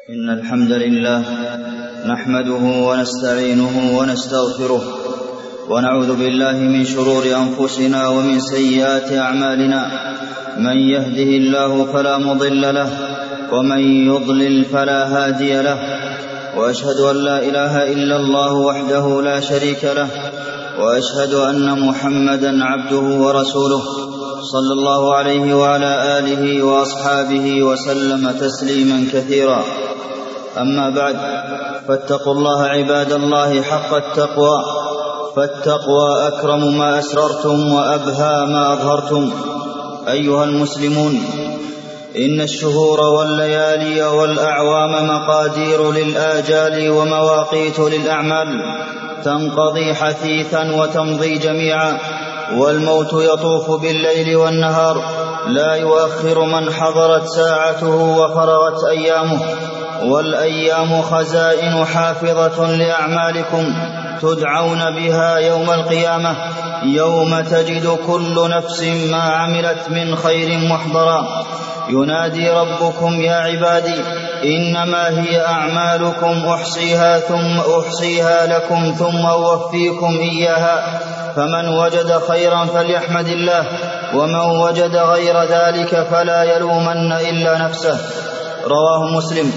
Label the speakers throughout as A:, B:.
A: إن الحمد لله نحمده ونستعينه ونستغفره ونعوذ بالله من شرور أنفسنا ومن سيئات أعمالنا. من يهده الله فلا مضل له ومن يضلل فلا هادي له، وأشهد أن لا إله إلا الله وحده لا شريك له، وأشهد أن محمدا عبده ورسوله صلى الله عليه وعلى آله وأصحابه وسلم تسليما كثيرا. أما بعد، فاتقوا الله عباد الله حق التقوى، فالتقوى أكرم ما أسررتم وأبهى ما أظهرتم. أيها المسلمون، إن الشهور والليالي والأعوام مقادير للآجال ومواقيت للأعمال، تنقضي حثيثا وتمضي جميعا، والموت يطوف بالليل والنهار، لا يؤخر من حضرت ساعته وفرغت أيامه. والأيام خزائن حافظة لأعمالكم تدعون بها يوم القيامة، يوم تجد كل نفس ما عملت من خير محضرا. ينادي ربكم: يا عبادي إنما هي أعمالكم أحصيها لكم ثم أوفيكم إياها، فمن وجد خيرا فليحمد الله، ومن وجد غير ذلك فلا يلومن إلا نفسه. رواه مسلم.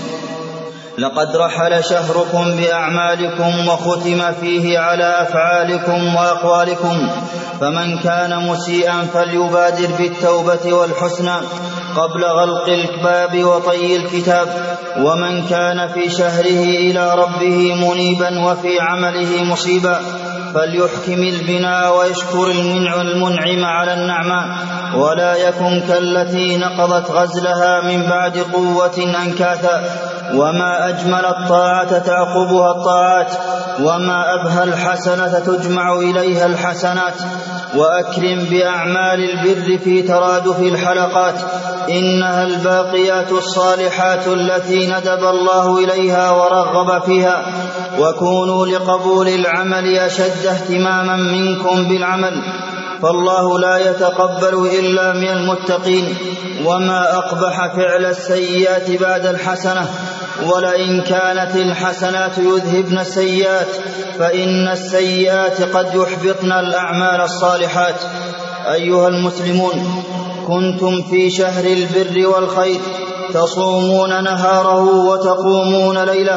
A: لقد رحل شهركم بأعمالكم وختم فيه على أفعالكم وأقوالكم، فمن كان مسيئا فليبادر بالتوبة والحسنى قبل غلق الباب وطي الكتاب، ومن كان في شهره إلى ربه منيبا وفي عمله مصيبا فليحكم البناء ويشكر المنعم على النعماء، ولا يكن كالتي نقضت غزلها من بعد قوة أنكاثا. وما أجمل الطاعة تعقبها الطاعات، وما أبهى الحسنة تجمع إليها الحسنات. وأكرم بأعمال البر في ترادف الحلقات، إنها الباقيات الصالحات التي ندب الله إليها ورغب فيها. وكونوا لقبول العمل أشد اهتماما منكم بالعمل، فالله لا يتقبل إلا من المتقين. وما أقبح فعل السيئات بعد الحسنة، ولئن كانت الحسنات يذهبن السيئات فإن السيئات قد يحبطن الأعمال الصالحات. أيها المسلمون، كنتم في شهر البر والخير، تصومون نهاره وتقومون ليله،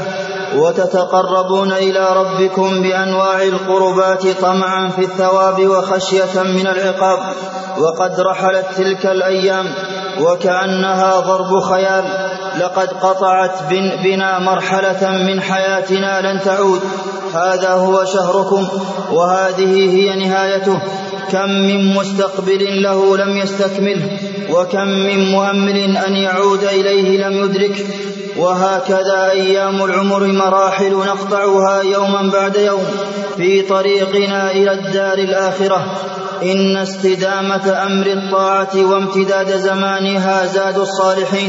A: وتتقربون إلى ربكم بأنواع القربات طمعا في الثواب وخشية من العقاب. وقد رحلت تلك الأيام وكأنها ضرب خيال، لقد قطعت بنا مرحلة من حياتنا لن تعود. هذا هو شهركم، وهذه هي نهايته. كم من مستقبل له لم يستكمله، وكم من مؤمل أن يعود إليه لم يدرك. وهكذا أيام العمر مراحل نقطعها يوما بعد يوم في طريقنا إلى الدار الآخرة. إن استدامة أمر الطاعة وامتداد زمانها زاد الصالحين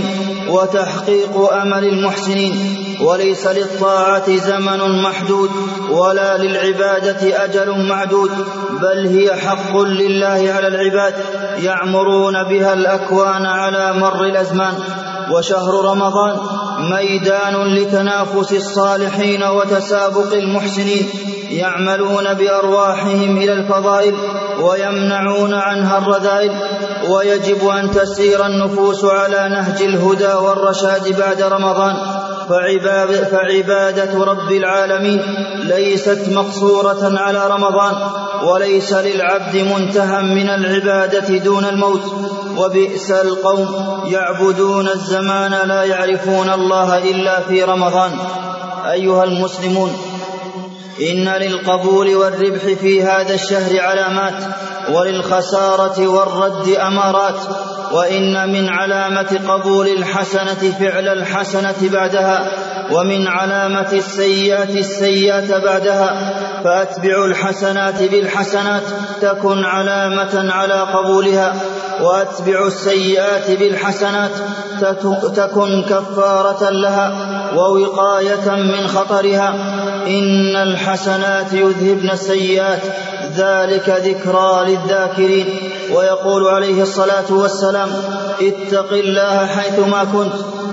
A: وتحقيق أمل المحسنين. وليس للطاعة زمن محدود، ولا للعبادة أجل معدود، بل هي حق لله على العباد يعمرون بها الأكوان على مر الأزمان. وشهر رمضان ميدان لتنافس الصالحين وتسابق المحسنين، يعملون بأرواحهم إلى الفضائل ويمنعون عنها الرذائل. ويجب أن تسير النفوس على نهج الهدى والرشاد بعد رمضان، فعبادة رب العالمين ليست مقصورة على رمضان، وليس للعبد منتهى من العبادة دون الموت. وبئس القوم يعبدون الزمان لا يعرفون الله إلا في رمضان. أيها المسلمون، إن للقبول والربح في هذا الشهر علامات، وللخسارة والرد أمارات. وإن من علامة قبول الحسنة فعل الحسنة بعدها، ومن علامة السيئة بعدها. فأتبعوا الحسنات بالحسنات تكن علامة على قبولها، وأتبعوا السيئات بالحسنات تكن كفارة لها ووقاية من خطرها. إن الحسنات يذهبن السيئات، ذلك ذكرى للذاكرين. ويقول عليه الصلاة والسلام: اتق الله حيثما كنت،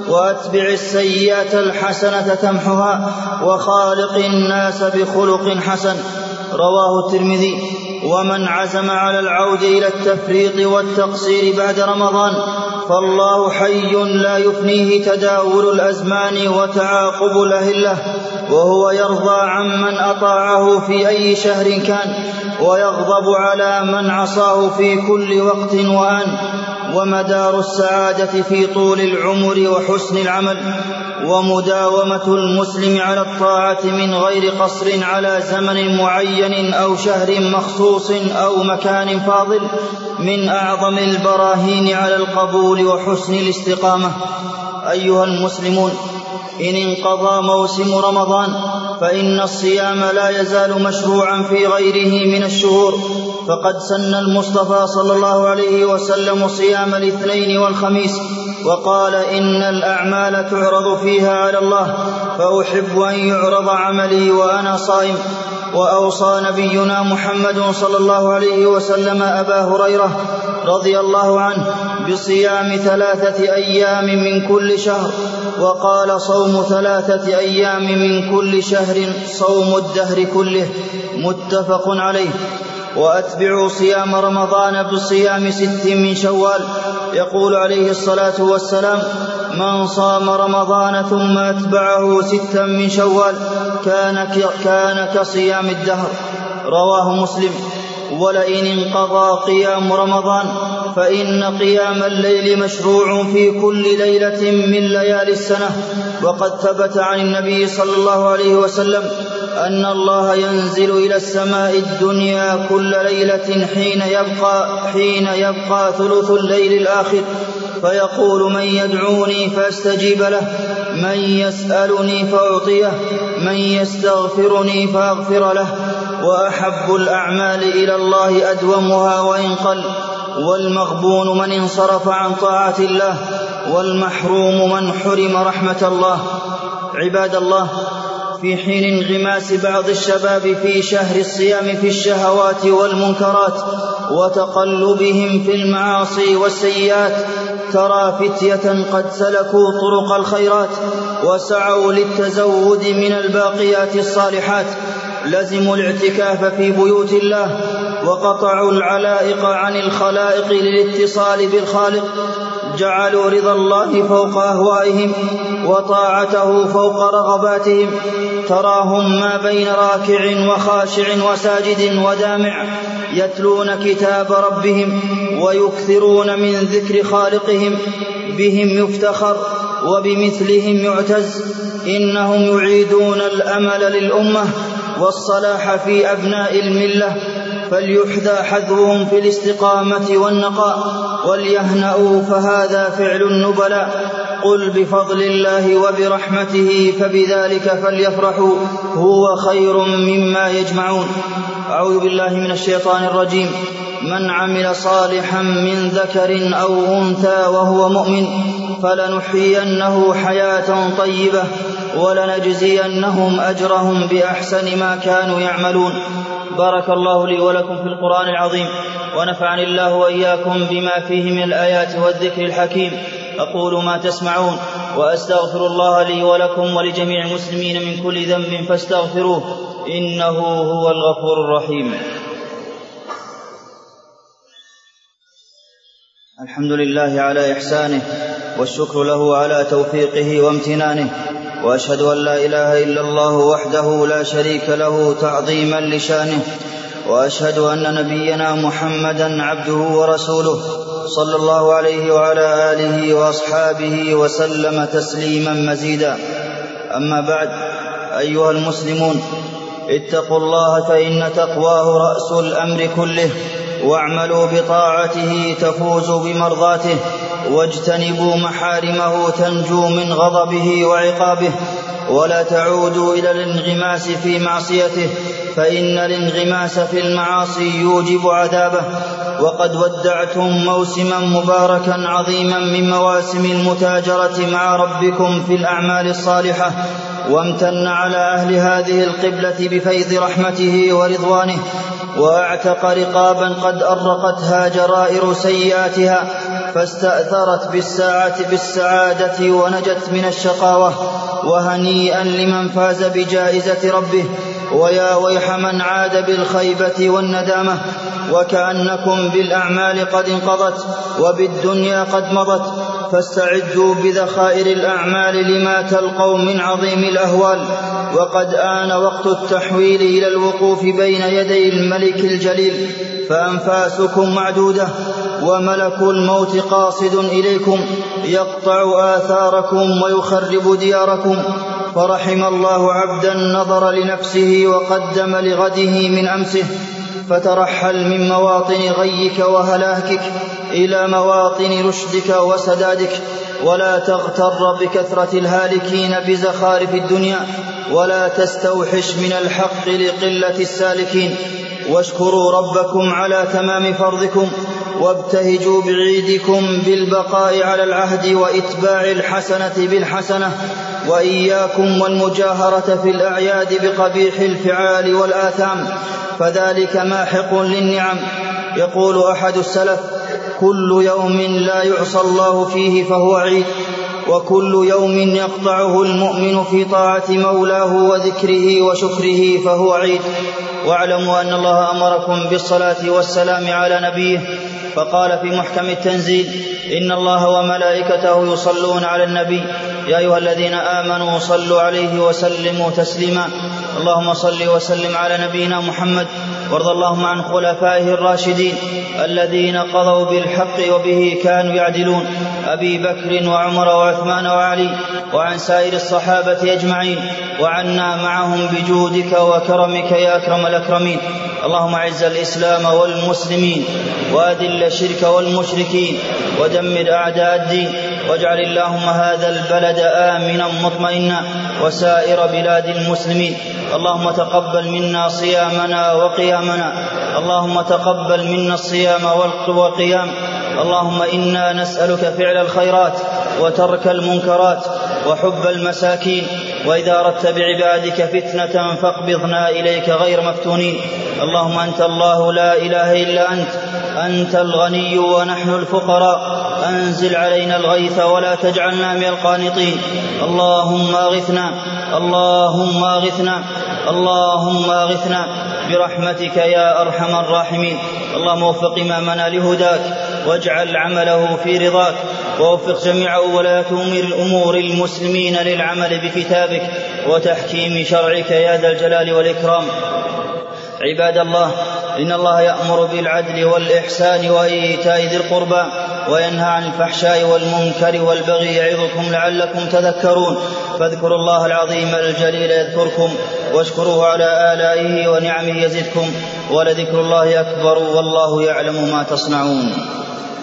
A: وأتبع السيئة الحسنة تمحها وخالق الناس بخلق حسن. رواه الترمذي. ومن عزم على العود إلى التفريط والتقصير بعد رمضان فالله حي لا يفنيه تداول الأزمان وتعاقب الأهلة، وهو يرضى عمن أطاعه في أي شهر كان، ويغضب على من عصاه في كل وقت وآن. ومدار السعادة في طول العمر وحسن العمل، ومداومة المسلم على الطاعة من غير قصر على زمن معين أو شهر مخصوص أو مكان فاضل، من أعظم البراهين على القبول وحسن الاستقامة. أيها المسلمون، إن انقضى موسم رمضان فإن الصيام لا يزال مشروعا في غيره من الشهور، فقد سن المصطفى صلى الله عليه وسلم صيام الاثنين والخميس، وقال إن الأعمال تعرض فيها على الله، فأحب أن يعرض عملي وأنا صائم. وأوصى نبينا محمد صلى الله عليه وسلم أبا هريرة رضي الله عنه بصيام 3 أيام من كل شهر، وقال صوم 3 أيام من كل شهر صوم الدهر كله، متفق عليه. وأتبعوا صيام رمضان بصيام 6 من شوال. يقول عليه الصلاة والسلام: من صام رمضان ثم أتبعه 6 من شوال كان كصيام الدهر. رواه مسلم. ولئن انقضى قيام رمضان فإن قيام الليل مشروع في كل ليلة من ليالي السنة، وقد ثبت عن النبي صلى الله عليه وسلم أن الله ينزل إلى السماء الدنيا كل ليلة حين يبقى ثلث الليل الآخر، فيقول: من يدعوني فأستجيب له، من يسألني فأعطيه، من يستغفرني فأغفر له. وأحب الأعمال إلى الله أدومها وإن قل، والمغبون من انصرف عن طاعة الله، والمحروم من حرم رحمة الله. عباد الله، في حين انغماس بعض الشباب في شهر الصيام في الشهوات والمنكرات وتقلبهم في المعاصي والسيئات، ترى فتية قد سلكوا طرق الخيرات وسعوا للتزود من الباقيات الصالحات، لزموا الاعتكاف في بيوت الله، وقطعوا العلائق عن الخلائق للاتصال بالخالق، جعلوا رضا الله فوق أهوائهم وطاعته فوق رغباتهم. تراهم ما بين راكع وخاشع وساجد ودامع يتلون كتاب ربهم ويكثرون من ذكر خالقهم، بهم يفتخر وبمثلهم يعتز. إنهم يعيدون الأمل للأمة والصلاح في أبناء الملة، فليحذى حذوهم في الاستقامة والنقاء، وليهنأوا فهذا فعل النبلاء. قل بفضل الله وبرحمته فبذلك فليفرحوا هو خير مما يجمعون. أعوذ بالله من الشيطان الرجيم. من عمل صالحا من ذكر أو أنثى وهو مؤمن فلنحيينه حياة طيبة ولنجزينهم أجرهم بأحسن ما كانوا يعملون. بارك الله لي ولكم في القرآن العظيم، ونفعني الله وإياكم بما فيه من الآيات والذكر الحكيم. أقول ما تسمعون، وأستغفر الله لي ولكم ولجميع المسلمين من كل ذنب فاستغفروه، إنه هو الغفور الرحيم. الحمد لله على إحسانه، والشكر له على توفيقه وامتنانه، وأشهد أن لا إله إلا الله وحده لا شريك له تعظيما لشانه، وأشهد أن نبينا محمدا عبده ورسوله صلى الله عليه وعلى آله وأصحابه وسلم تسليما مزيدا. أما بعد، أيها المسلمون، اتقوا الله، فإن تقواه رأس الأمر كله، واعملوا بطاعته تفوزوا بمرضاته، واجتنبوا محارمه تنجوا من غضبه وعقابه، ولا تعودوا إلى الانغماس في معصيته، فإن الانغماس في المعاصي يوجب عذابه. وقد ودعتم موسما مباركا عظيما من مواسم المتاجرة مع ربكم في الأعمال الصالحة، وامتن على أهل هذه القبلة بفيض رحمته ورضوانه، وأعتق رقابا قد أرقتها جرائر سيئاتها، فاستأثرت بالسعادة ونجت من الشقاوة. وهنيئا لمن فاز بجائزة ربه، ويا ويح من عاد بالخيبة والندامة. وكأنكم بالأعمال قد انقضت وبالدنيا قد مضت، فاستعدوا بذخائر الأعمال لما تلقوا من عظيم الأهوال. وقد آن وقت التحويل إلى الوقوف بين يدي الملك الجليل، فأنفاسكم معدودة وملك الموت قاصد إليكم يقطع آثاركم ويخرب دياركم. فرحم الله عبدا نظر لنفسه وقدم لغده من أمسه، فترحل من مواطن غيك وهلاكك إلى مواطن رشدك وسدادك. ولا تغتر بكثرة الهالكين بزخارف الدنيا، ولا تستوحش من الحق لقلة السالكين. واشكروا ربكم على تمام فرضكم، وابتهجوا بعيدكم بالبقاء على العهد وإتباع الحسنة بالحسنة. وإياكم والمجاهرة في الأعياد بقبيح الفعال والآثام، فذلك ماحق للنعم. يقول أحد السلف: كل يوم لا يعصى الله فيه فهو عيد، وكل يوم يقطعه المؤمن في طاعة مولاه وذكره وشكره فهو عيد. واعلموا أن الله أمركم بالصلاة والسلام على نبيه، فقال في محكم التنزيل: إن الله وملائكته يصلون على النبي يا أيها الذين آمنوا صلوا عليه وسلموا تسليما. اللهم صل وسلم على نبينا محمد، وارض اللهم عن خلفائه الراشدين الذين قضوا بالحق وبه كانوا يعدلون، أبي بكر وعمر وعثمان وعلي، وعن سائر الصحابة أجمعين، وعنا معهم بجودك وكرمك يا أكرم الأكرمين. اللهم أعز الإسلام والمسلمين، وأذل الشرك والمشركين، ودمر أعداء الدين، واجعل اللهم هذا البلد آمنا مطمئنا وسائر بلاد المسلمين. اللهم تقبل منا صيامنا وقيامنا، اللهم تقبل منا الصيام والقيام. اللهم إنا نسألك فعل الخيرات وترك المنكرات وحب المساكين، وإذا أردت بعبادك فتنة فاقبضنا إليك غير مفتونين. اللهم أنت الله لا إله إلا أنت، أنت الغني ونحن الفقراء، أنزل علينا الغيث ولا تجعلنا من القانطين. اللهم أغثنا، اللهم أغثنا، اللهم أغثنا برحمتك يا أرحم الراحمين. اللهم وفق إمامنا لهداك، واجعل عمله في رضاك، ووفق جميع ولاة أمور المسلمين للعمل بكتابك وتحكيم شرعك يا ذا الجلال والإكرام. عباد الله، إن الله يأمر بالعدل والإحسان وإيتاء ذي القربى، وينهى عن الفحشاء والمنكر والبغي، يعظكم لعلكم تذكرون. فاذكروا الله العظيم الجليل يذكركم، واشكروه على آلائه ونعمه يزدكم، ولذكر الله أكبر، والله يعلم ما تصنعون.